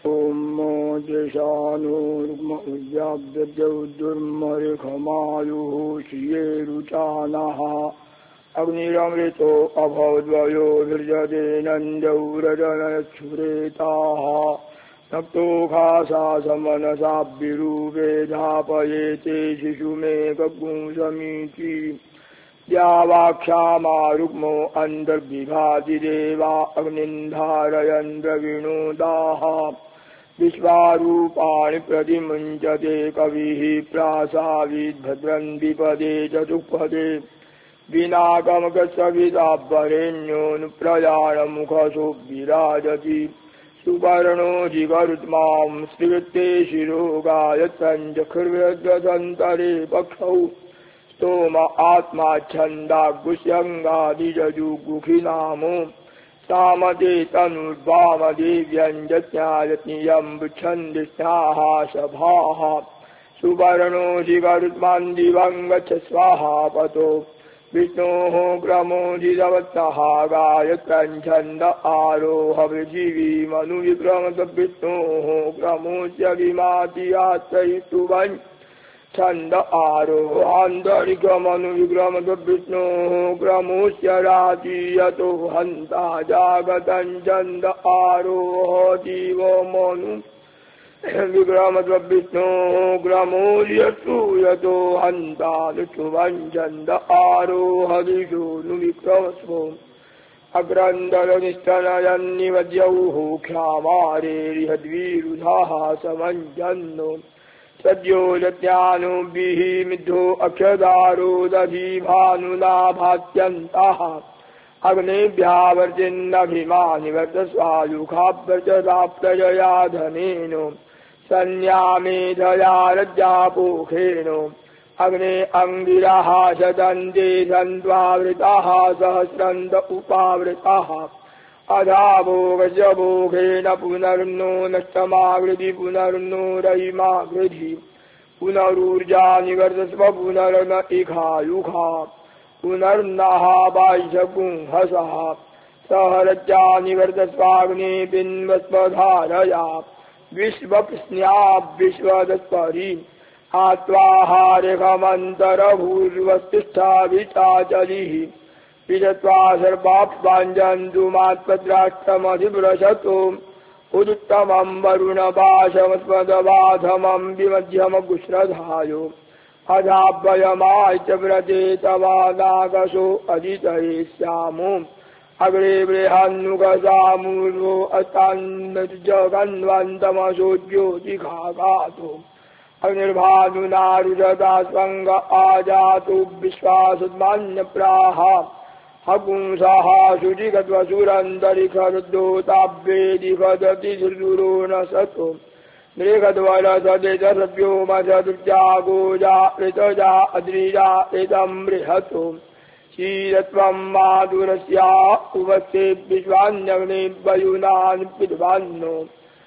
ॐ मोजशानोर्म उद्याव्यद्यौर्मरिखमायुः श्रियेरुचानः अग्निरमृतो अभवद्वयो विर्जते नन्द्यौरजनच्छुरेताः नक्तोखासासमनसाभिरूपे धापयेते शिशुमेकपुंसमीति द्यावाक्षामारुक्मो अन्तर्विभाति देवा अग्निन्धारयन् द्रविणोदाः विश्वारूपाणि प्रतिमुञ्चते कविः प्रासाविद्भद्रन् विपदे चतुष्पदे विनाकमकसविदावरेण्योऽनुप्रयाणमुखसो विराजति सुपर्णो जिगरुत्मां स्त्रिवृत्ते शिरोगायत्सञ्चखिर्व्यद्रसन्तरे पक्षौ स्तोम आत्मा छन्दागुष्यङ्गादिजजुगुखिनामो सामते तनुर्वामदेव्यञ्जज्ञायत्नियं पृच्छन्ति स्नाः सभाः सुवर्णो जिगरुत्मान् दिवं गच्छ स्वाहा पतो विष्णोः क्रमोजितवत्तः गायत्रञ्छन्द आरोह पृथिवीमनुविक्रमविष्णोः क्रमोच्य विमाति यात्रयितुवन् छन्द आरोहान्तरिकमनुविक्रमविष्णोः क्रमोच्य रातीयतो हन्ता जागतं छन्द आरोह जीवो मनु विक्रमविष्णोः क्रमोच्यतु यतो हन्तानुच्छन्द आरोह दिशो नु विक्रमस्वो अग्रन्दरनिष्ठनयन्निवद्यौः क्षामारेरिहद्विरुधाः समञ्जन्नो सद्यो यज्ञानुभिः मिद्धो अक्षदारो दधिभानुनाभात्यन्तः अग्नेभ्यावर्जिन्नभिमानिवर्तस्वायुखाभ्यर्चदाप्तजया धनेनो सन्यामेधया रज्जापोखेन अग्ने अङ्गिरः शतन्ते सन्त्वावृताः सहस्रन्त उपावृताः अधावो गजभोगेन पुनर्नो नष्टमागृधि पुनर्नो रयिमागृधि पुनरूर्जा निवर्तस्व पुनर्न इखायुखा पुनर्नः बाह्यपुंहसः सहरज्जा निवर्तस्वाग्ने बिन्वस्वधारया विश्वप्स्न्याविश्वदत्परि आत्वाहारेखमन्तरभूर्वस्तिष्ठा विचाचलिः विजत्वा सर्वाप्वाञ्जन्तु मात्पद्राष्ट्रमधिव्रशतो उदुत्तमं वरुणपाशमस्मदबाधमं विमध्यमगुश्रधायो अधाभयमाच्य व्रते तवानागसो अदितये स्यामो अग्रे बृहन्नुगसामूर्वो अस्तान्नजगन्वन्तमसो ज्योतिघाघातो अग्निर्भानुनारुदता स्वङ्ग आजातु विश्वासुद्मान्यप्राह हपुंसः शुचिगत्वसुरन्तरिखरुद्धोताभ्येदिखदति सुरो न सतो नृगद्वलसदितसभ्यो मधुर्जागोजा ऋतजा अद्रिजा इदं बृहतो क्षीरत्वं माधुरस्या उपस्थे विश्वान्यग्निवयुनान् पितृवान्नो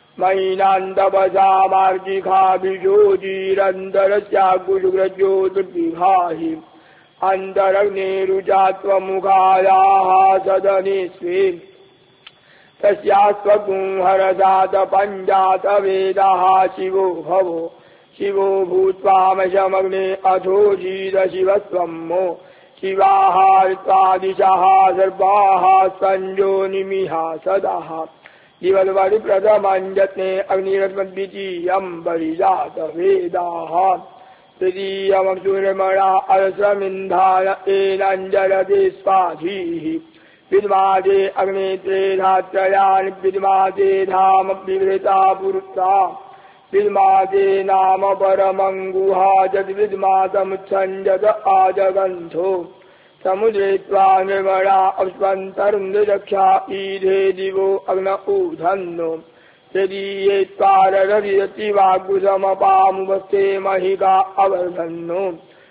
मैनान्दवसामार्जिखाभिषोजीरन्तरस्याकुशुग्रज्योतिर्विघाहि अन्तरग्नेरुजात्वमुखायाः सदने स्वे तस्यास्त्वगुंहरजातपञ्जातवेदः शिवो भवो शिवो भूत्वामशमग्ने अथोजीद शिवस्त्वम्मो शिवाः ऋत्वादिशः सर्वाः सञ्जोनिमिह सदः दिवद्वरिप्रथमञ्जत्ने अग्निरस्मद्वितीयं वरिजातवेदाः तृतीयमसूर्यमणा अलस्रमिन्धान एनञ्जलते स्वाधीः विद्मादे अग्ने त्रेधात्रयाणि विद्मादे धाम विवृता पुरुषा विद्मादे नाम परमङ्गुहा जद्विद्मातमुच्छञ्जत आजगन्धो समुद्रे त्वा निर्मणा अप्स्वन्तर्निरक्षा ईधे दिवो अग्न ऊधन्नो यदीये त्वारररियति वाग्गुसमपामुपस्थे महिका अवर्धन्नो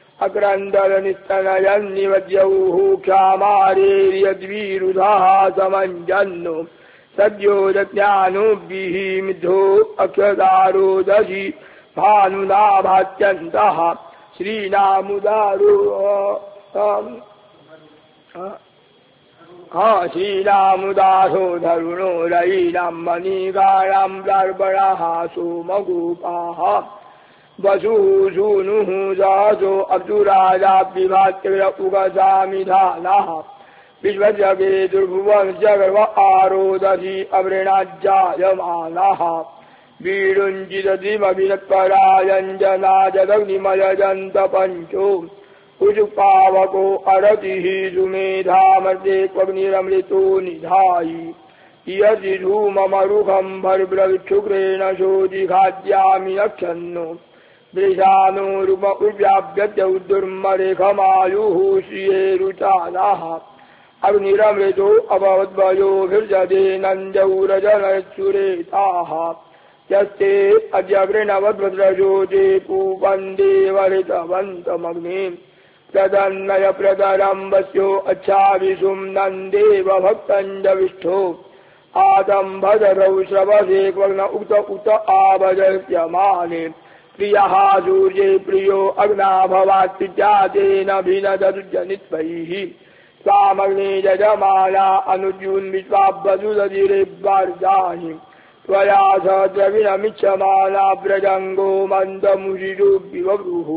अक्रन्दलनिस्तनयन्निवद्यौः क्षामारेर्यद्विरुधाः समञ्जन्नो सद्यो यज्ञानुभिः मिद्धो अक्षदारो दशि भानुनाभात्यन्तः श्रीनामुदारो शीलामुदासो धरुणो रयीनां मणिगाणां दर्पणः सोमगोपाः वसुः सूनुः सहसो अप्सुराजाभिभात्य उगसामिधानः विश्वजगे दुर्भुवनस्य गर्भ आरोदसी अवृणाज्जायमानः वीरुञ्जितधिमभिरत्परायञ्जनाजदग्निमयजन्त पञ्चो कुजुपावको अरतिः सुमेधामर्ते क्वग्निरमृतो निधायि यदि धूममरुखं भर्ब्रविक्षुक्रेण शोधिखाद्यामि नक्षन्नो वृषानो रूप उव्याप्यत्य दुर्मरेखमायुः श्रियेरुचानः अग्निरमृतो अभवद्वयोभिर्जते नञ्जौरजनच्छुरेताः यस्ते अद्य गृणवद्भद्रजोते पूपन्दे वरितवन्तमग्निम् प्रदन्नय प्रदरम्बस्यो अच्छाविषुं नन्देव भक्तञ्जविष्ठो आदम्भदरौ श्रवसे क्वग्न उत आवजस्यमाने प्रियः सूर्ये प्रियो अग्नाभवात् पित्यातेन भिनदरुजनित्वैः स्वामग्ने यजमाना अनुज्यून् विश्वाब्बसुदधिरेब्बार्जानि त्वया स द्रविणमिच्छमाना व्रजङ्गो मन्दमुषिषुब्बिवभ्रुः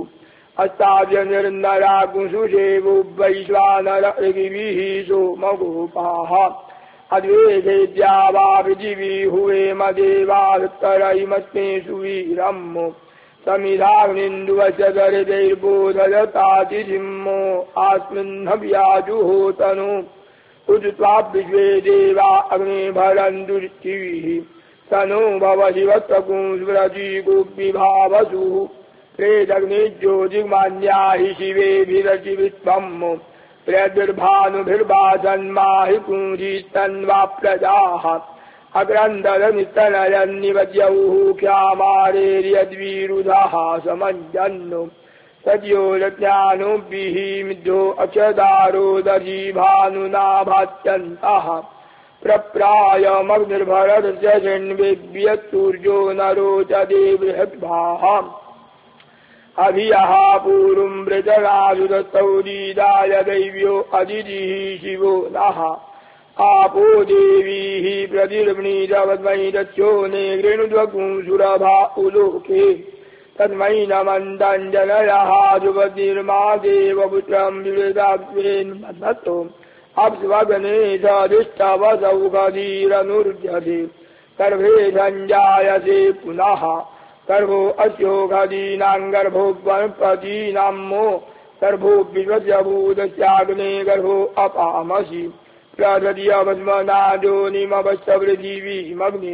अस्ताव्यनिर्नराकुशुषेवो वैश्वानर ऋगिभिः सोमगोपाः अद्वेदेद्या वा पृथिवी हुवेम देवास्तरैमस्मे सुवीरम् समिधाग्निन्दुवस्य दरिदैर्बोधयतातिसिंहो आस्मिन्नव्याजुहोतनु उद्त्वा विश्वे देवा अग्ने भरन्तुर्चिभिः स नो भवति वत्सकुंस्मृतिगुब्बिभावसुः प्रेदग्निज्योतिर्मान्या हि शिवेभिरचिवित्वम् प्रद्भिर्भानुभिर्भासन्माहि कुंजीस्तन्वा प्रजाः अग्रन्दरनिस्तनयन्निवद्यौः क्ष्यामारेर्यद्विरुधः समञ्जन्नु तद्योजज्ञानोभिः मिथ्यो अक्षदारोदधी भानुनाभात्यन्तः प्रप्रायमग्निर्भरस्य शृण्वेद्यत्सूर्यो नरोचते बृहद्भाः अभियः पूर्वं वृतराजुदत्तौरीदाय दैव्यो अदितिः शिवो नः आपो देवीः प्रतिर्वणीरवद्मयि दस्योने गृणुद्वकुंसुरभा उलोके तन्मयि नमन्तञ्जनयः जुवतिर्मा देवपुत्रं विवृताग्रेन्मन्मतो अप्स्वगने सदिष्टवसौखधीरनुर्जते गर्भे सञ्जायसे पुनः गर्भो अस्योखदीनां गर्भो वनस्पतीनां गर्भो विश्वस्य भूतस्याग्ने गर्भो अपामसि प्रददीयवस्मनाजोनिमवश्य पृथिवीमग्ने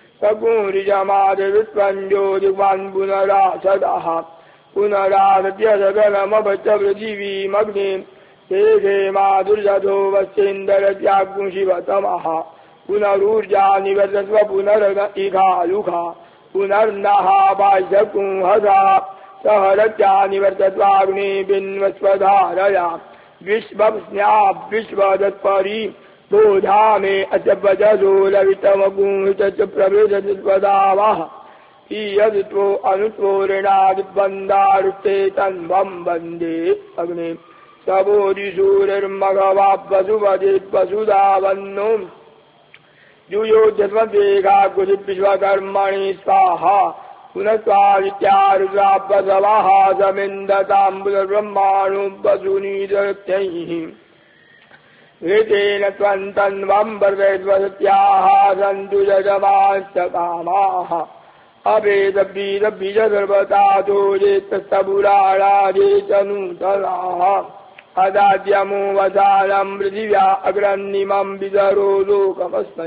सकुंरिजमादिवित्वञ्जोतिवान् पुनरासदः पुनरासद्य सदनमवश्य पृथिवीमग्ने शेषे माधुर्यधो वश्चेन्दरत्याग्निशिवतमः पुनरूर्जा निवर्तस्व पुनरइघायुखा पुनर्नः बाह्यकुंहसा सहरत्या निवर्तत्वाग्ने बिन्वस्वधारया विश्वदत्परी बोधामे अचपजो लवितमगुंहितच प्रवेशत्वदावः ईयद्त्वो अनुत्वोरिणादिबन्धारुते तन्वं वन्दे अग्ने सबोधिसूरिर्मघवावसुवदेत्वसुधावन्नो जुयोजस्वदेगा कुजिविश्वकर्मणि स्वाहा पुनस्वादित्यारुद्रापसवः समिन्दताम्बुलब्रह्माणो वसुनीदत्यैः ऋतेन त्वन्तन्वं वर्धयद्वसत्याः सन्तु यजमाश्च कामाः अभेदबीजसर्वतातो जेतस्तबुराणादे च नूतनाः अदाद्यमो वसानं पृथिव्या अग्रन्निमं विदरो लोकमस्मै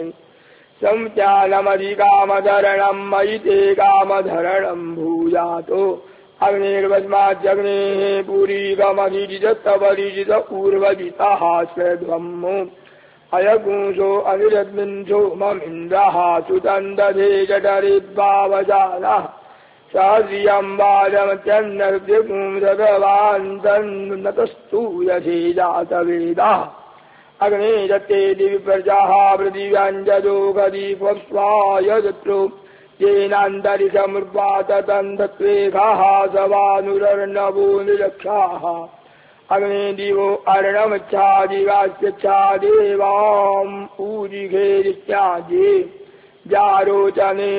संत्यानमधिकामधरणं मयि ते कामधरणं भूयातो अग्निर्वस्माज्जग्नेः पुरीकमधिजितस्तवरिजित ऊर्वजितः स्वेध्वम्मो अयगुंसो अनिरद्मिन्सो ममिन्द्रः सुतन्दधे जठरिद्भावजानः सहस्रियं वाजमत्यन्नर्द्यपुंसदवान्तस्तूयसे जातवेदः अग्ने दत्ते दिवि प्रजाः पृथिव्याञ्जदोगदीपस्वाय दत्रो येनान्तरिक्षमुर्वाततन्धत्वेघाः सवानुरर्णवो निरक्षाः अग्ने दिवो अर्णमच्छादिवास्यच्छादेवाम् ऊजिघेरित्याजे जारोचने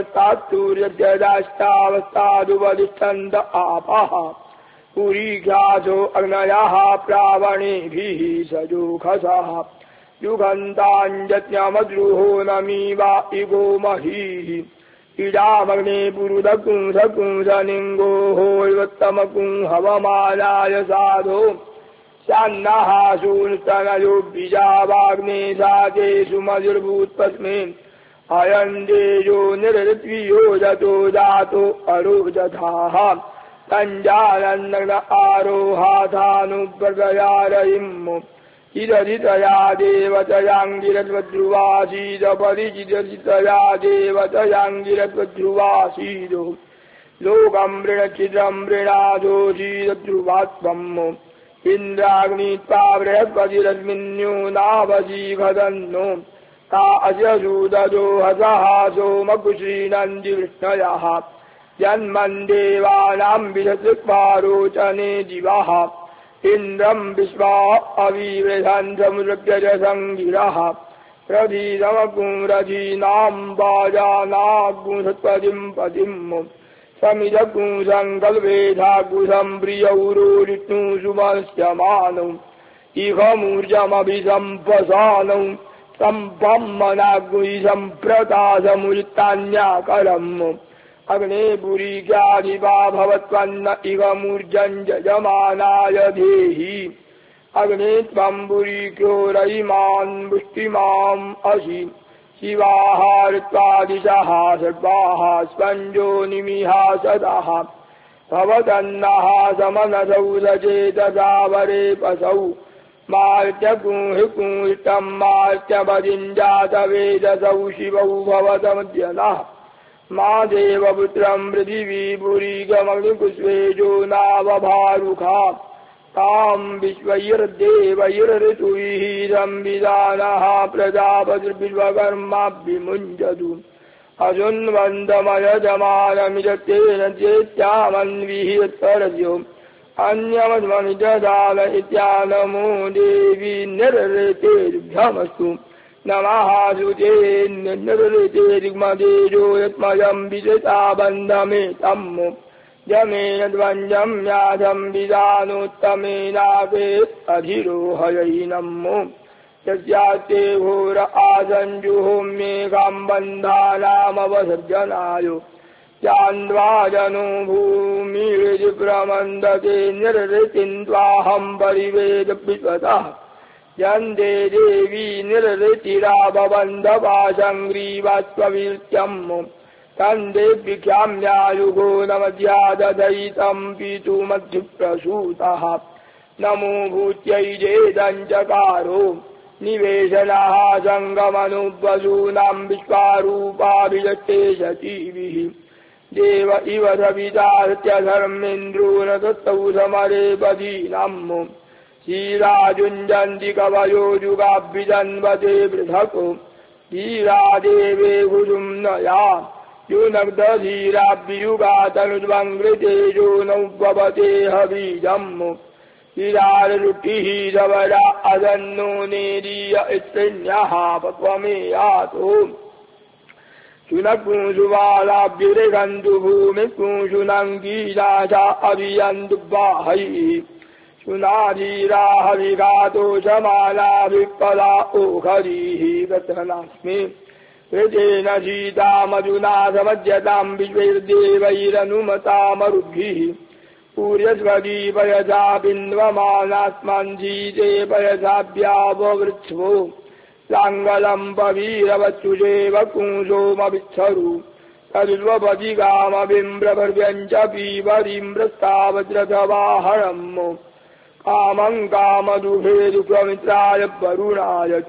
परस्तात्सूर्यदाष्टावस्तादुपदिष्ठन्त आपः पुरीघ्यासो अग्नयः प्रावणेभिः सजोखसः युगन्ताञ्जज्ञमद्रुहो नमीवा इगो महीः इडामग्ने पुरुदकुंसकुंसनिङ्गोः इवत्तमकुंहवमानाय साधो स्यान्नः सूनस्तनयो बीजावाग्ने सातेषु मजुर्भूत्पस्मे अयन्देजो निरृत्वियो जतो जातो अरोजथाः तञ्जानन्नग्न आरोहाथानुप्रदयारयिम् चिदधितया देवतयाङ्गिरद्वध्रुवासीदपरिचिदधितया देवतयाङ्गिरद्वध्रुवासीदो लोकम् मृणचिद्रम् मृणादोषीदध्रुवात्वम् इन्द्राग्नित्वा बृहस्पतिरस्मिन्न्यूनावसीघदन्नो ता अशसूददो हसः सोमकुशीनन्दिवृष्णयः जन्मन् देवानाम् विशसृक्वारोचने दिवः इन्द्रम् विश्वा अविवृधन् समुद्रव्यजसङ्गिरः प्रधीरमकुंरधीनाम् वाजानाग्मुसत्पदिम् पदिम् समिदकुंसङ्कल्पेधाकुसम् प्रियौरोरिष्णुसुमस्यमानौ इहमूर्जमभिसम्पसानौ सम्पम्मनाग्नि सम्प्रतासमुत्तान्याकरम् अग्ने पुरीक्यादिवा भवत्वन्न इव मूर्जम् यजमानाय धेहि अग्ने त्वम् पुरीक्यो रयिमान् पुष्टिमाम् असि शिवाहारत्वादिशः सर्वाः स्पञ्जोनिमिः सदः भवतन्नः समनसौ सचेतसावरे पसौ मार्त्यकुंहिकुंहितम् मार्त्यपदिञ्जातवेदसौ शिवौ भवतमद्यनः मा देवपुत्रम् पृथिवीपुरीगमग्निकुस्वेजो नावभारुखा ताम् विश्वैर्देवैर्ऋतुभिः संविधानः प्रजापतिर्विश्वकर्माभिमुञ्जतु अशुन्वन्तमयजमानमिजत्तेन चेत्यामन्विहितरस्यो अन्यमध्वनिजदान इत्यानमो देवी निर्ऋतेर्भ्यमस्तु नमः सुते निर्ऋतेर्मदेजो यत्मयम् विजता बन्धमेतम् जमेन ध्वञ्जम् याधम् विधानोत्तमेनापे अधिरोहयैनम् यस्यास्ते घोर आसञ्जुहोम्येकाम् बन्धानामवसर्जनाय चान्द्वाजनो भूमिरिति प्रमन्दते निर्ऋतिम् त्वाहम् परिवेद विश्वतः यन्ते देवी निर्ऋतिराभवन्दपाशङ्ग्रीवास्त्ववीर्त्यम् तन्देव्यख्याम्यायुगो नमध्यादधयितम् पितुमध्युप्रसूतः नमो भूत्यै चेदञ्चकारो निवेशनः सङ्गमनुवसूनाम् विश्वारूपाभिजट्टे शचीभिः देव इव सवितार्त्यधर्मेन्द्रो न तत्तौ समरे पदीनम् श्रीराजुञ्जन्ति कवयो जुगाभ्यजन्वते पृथक् धीरा देवे हुजुम्नया युनग्धधीराभ्युगातनुद्वङ्कृतेजो नौपवते हबीजम् विरालुटिः रवरा अदन्नो नेरीय इत्रिण्यः पक्वमेयातो शुनकुंसुबालाभ्युरेगन्तु भूमिकुंसुनङ्गीराजा अभियन्तु बाहैः शुनाधीराः विघातो समालाभिपदा ओखरीः गतनास्मि ऋतेन सीतामधुना समज्यताम् विश्वैर्देवैरनुमतामरुभिः पूर्यस्वती पयसा बिन्वमानास्मान् सीते पयसाभ्याववृच्छो लाङ्गलम् पवीरवत्सुषेव पुंसोमविच्छरु तदुर्वपदिकामबिम्ब्रभर्व्यञ्च पीवरीम् प्रस्तावज्रथवाहनम् कामम् कामदुभेदुप्रमित्राय वरुणाय च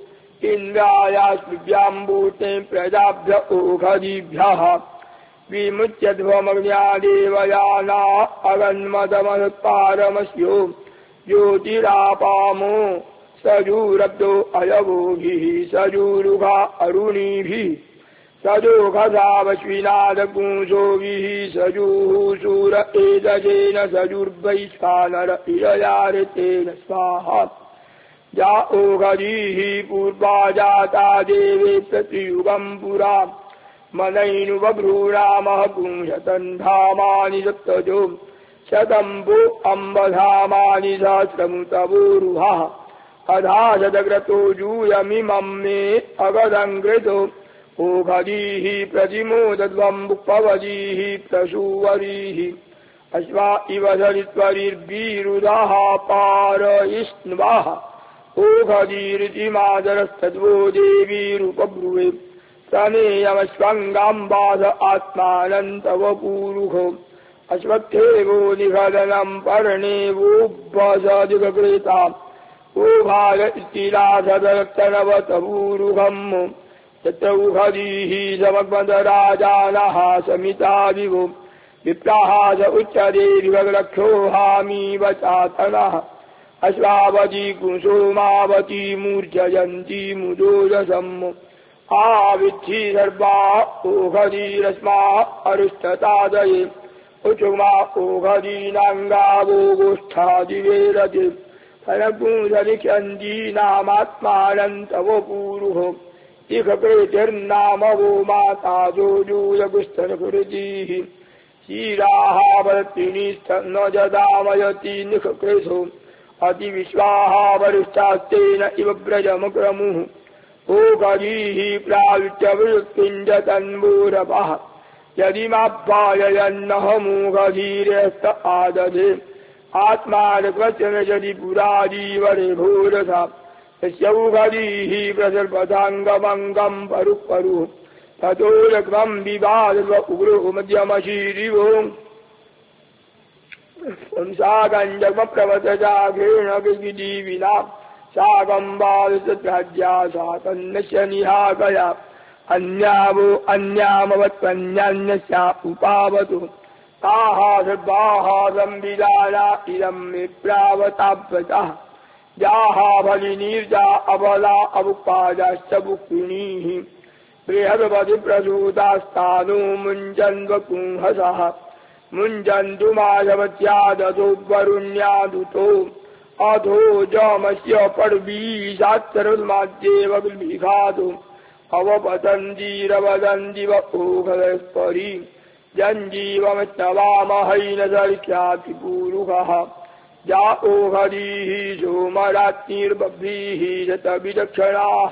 इन्द्रायास्मिभ्याम्बूते प्रजाभ्य ओखदीभ्यः विमुच्यध्वमग्न्यादेवयाना अगन्मदमत्पारमस्यो ज्योतिरापामो सजूरब्दो अयवोभिः सजूरुघा अरुणिभिः सजोघसावश्विनादपुंसोभिः सजुः शूर एतजेन सजुर्वैश्वानर इरयारितेन स्वाहा या ओघरीः पूर्वा जाता देवे प्रतियुगम् पुरा मनैनुबभ्रूणामः पुंशतन्धामानि सप्तजो शतम्भो अम्बधामानि सहस्रमुतवोरुहः अधा शतक्रतो जूयमिमम् मे अगदङ्कृतो ओघरीः प्रतिमोदध्वम्बुक्पवजीः प्रसूवरीः अश्वा इव सरित्वरिर्वीरुदाः पारयिष्ण्वः ओघरीरिति मादरस्तद्वो देवीरुपब्रुवे तनेयमश्वङ्गाम्बाध आत्मानन्तव पूरुखो अश्वत्थेवो निषदनम् पर्णेवोऽभ्वसदिगकृता ओभाग इतिरासदक्तनवतपूरुखम् तत्र उघरीः समग्मदराजानः समिता विभो विप्राः स उच्चते विभगलक्षोहामीव चातनः अश्वावती कुसुमावती मूर्छयन्ती मुदोजसम् आविद्धि सर्वा ओघरीरस्मा अरुष्ठतादये उचुमा ओघरीनाङ्गावो गोष्ठादिवेरते फलपुंसलिख्यन्ती नामात्मानन्तव पूरुहो इखप्रेतिर्नाम वो माता जोजूयगुस्तनकृतीः क्षीराः वरत्रिणीस्थ न जदामयति निखकृशो अतिविश्वाः वरिष्ठास्तेन इव व्रजमक्रमुः ओघरीः प्रावित्यवृत्तिञ्जतन्वोरपः यदिमाप्यायन्नहमोघरीरस्त आदधे आत्मानक्वचन यदि पुरारीवरे भूरसा यस्य ओघरीः प्रसर्पदाङ्गमङ्गम् परुः ततो रक्वम् विवादव उग्रो मध्यमशीरिवो सागञ्जमप्रवतजाघ्रेण विजीविना सागम्बालसत्राज्या सा तन्नस्य निहाकया अन्यावो अन्यामवत्वन्यान्यस्या उपावतु ताः सर्वाः संविदाना इदम् मे प्रावताव्रतः याः बलिनीर्जा अबला अवुपाजाश्च बुक्विणीः बृहद्वति प्रसूतास्तानो मुञ्जन्वपुंहसः मुञ्जन्तु माधवत्यादतो वरुण्यादुतो अधो जमस्य पर्वीशात्सर्वमाद्येव विघातु अवपतन्तीरवदन्दिव ओघरस्परी जञ्जीवमस्तवामहैन सर्ख्याति पूरुखः या ओघरीः सोमरात्निर्बभ्रीः शतविचक्षणाः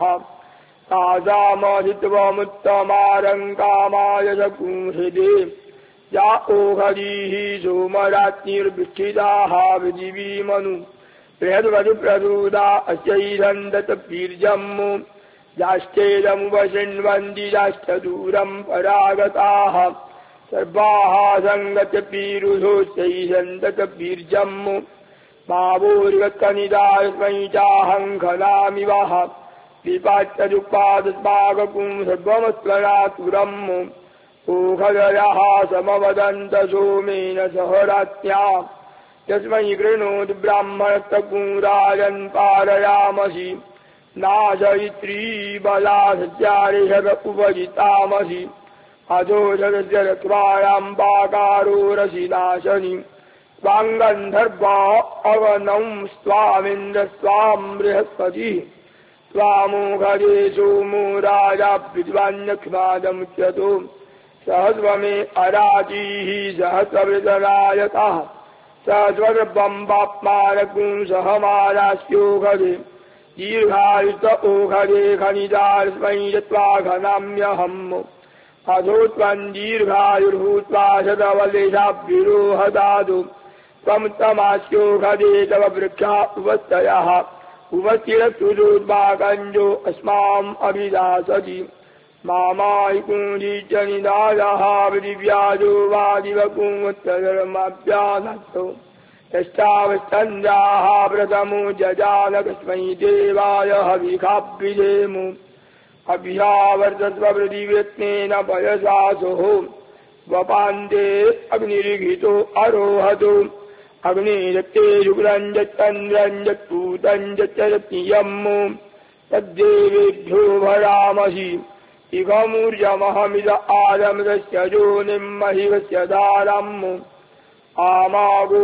तासामधित्वमुत्तमारङ्कामाय सकुंहृदे या ओघरीः सोमरात्निर्विष्ठिताः विजिवीमनु बृहद्वतिप्रसूता अस्यैदन्तवीर्यम् याश्चेदमुपशृण्वन्ति याश्चदूरम् परागताः सर्वाः सङ्गत्य पीरुषोच्चैदन्तवीर्यम् भावोर्गत्कनिदास्मै चाहङ्खलामिवः विपाच्यदुपादस्माकपुं सर्वमस्त्वनातुरम् ओघरयः समवदन्त सोमेन सह राज्ञा यस्मै कृणोतु ब्राह्मणस्तपुराजन् पारयामसि नाशयित्री बला सत्यारिषद उपजितामसि अधो जगस्य रत्वायाम् पाकारो रसि नाशनि स्वाङ्गन्धर्वा अवनम् स्वामिन्द्र स्वाम् बृहस्पतिः स्वामोघरे सोमो राजा विद्वान्यक्ष्मादमुच्यतो सहस्वमे अराजीः सहस्रवृतनायतः सहस्रबम्बाप्मानपुंसहमानास्योघरे दीर्घायुत ओघरे खनिजास्मै यत्वा घनाम्यहम् अधो त्वम् दीर्घायुर्भूत्वा शतवलेशाभिरोहदातु त्वम् तमास्योघरे तव वृक्षा उपस्थयः उपस्थिरस्तुजोद्वाकञ्जो अस्माम् अभिदासति मामायिकुञ्जी च निदायः दिव्याजो वादिवकुमुत्तरमाभ्यानस्तौ यष्टावश्चन्द्राः प्रथमो जजानकस्मै देवाय हविखाभ्युदेमु अभ्यावर्तत्वपृथिव्यत्नेन पयसासोः वपान्ते अग्निरिघितो अरोहतो अग्निरक्ते शुक्लञ्जच्चन्द्रञ्जत्पूतञ्जच्चरत्नियम् तद्देवेभ्यो भरामसि इगमूर्जमहमिद आदमदस्य योनिमहिवस्य दारम् आमागो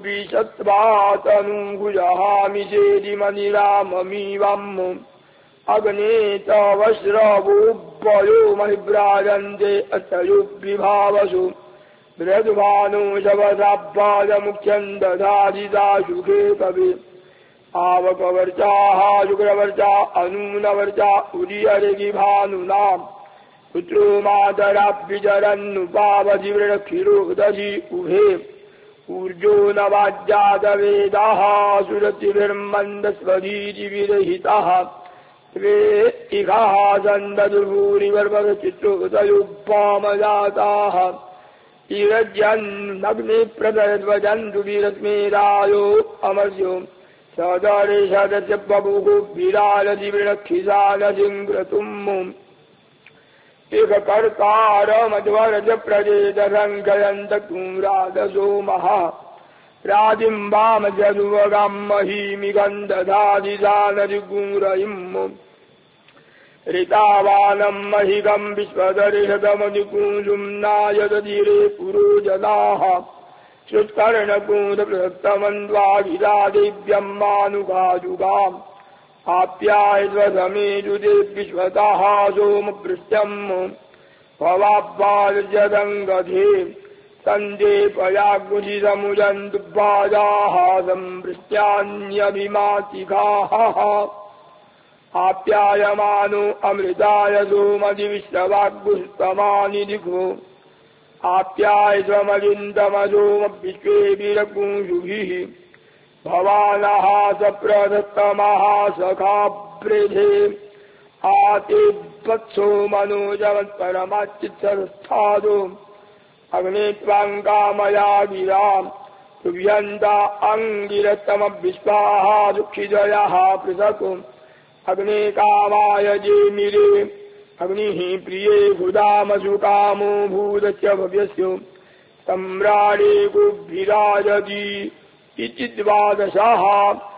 गुब्बिषत्वातनुगुजहामि चेदिमनिराममीवम् अग्ने तवश्रवोऽव्वयो महिभ्राजन्ते अतयुग्विभावसु बृहद्भानो शवसाब्बादमुख्यम् दधादिदाशुखे कवि आवकवर्चाः शुक्रवर्चा अनूनवर्चा उदीयरिगिभानुनाम् पुत्रो मातराभ्यचरन्नुपावधिवृक्षिरोदधि उभे ऊर्जो न वाज्यातवेदाः सुरतिभिर्मन्दस्वधीतिविरहिताः त्वे इहाः सन्ददुर्भूरिवर्वचित्रोदयुपामजाताः इरज्यन्नग्ने प्रदयद्वजन्तु विरत्मेरायो अमर्स्यो सदरे सदस्य बभुः विरालदिवृक्षिसानसिङ्क्रतुम् एककर्तारमध्वरज प्रजेदसङ्कयन्तकुम्रादसो महा राजिम्बामजनुवगाम् महीमिगन्धधादिदानदिगुंरयिम् ऋतावानम् महिगम् विश्वदर्शतमधिकुंसुम् नायदधिरे पुरोजनाः श्रुत्कर्णकूटपृक्तमन्द्वागिरा देव्यम् मानुगाजुगाम् आप्यायध्वसमेजुदे विश्वतः सोमभृत्यम् भवाब्बालजदङ्गधे सन्देपयाग्मुजिसमुजन्तुभाजाः संवृत्यान्यभिमातिकाः आप्यायमानो अमृताय सोमधिविश्ववाग्गुस्तमानि दिघो आप्यायस्वमलिन्दमसोमविश्वेभिरकुंसुभिः भवानः सप्रदत्तमः सखाभ्रेधे आतेवत्सो मनोजमत्परमाच्चित्संस्थादो अग्ने त्वाम् कामया गिराम् तुभ्यन्ता अङ्गिरतमविश्वाः दुःखिजयः पृथक् अग्ने कामाय जेमिरे अग्निः प्रिये हुदामसु कामो भूतस्य भव्यस्य सम्राणे गुभिराजति इति द्वादशः।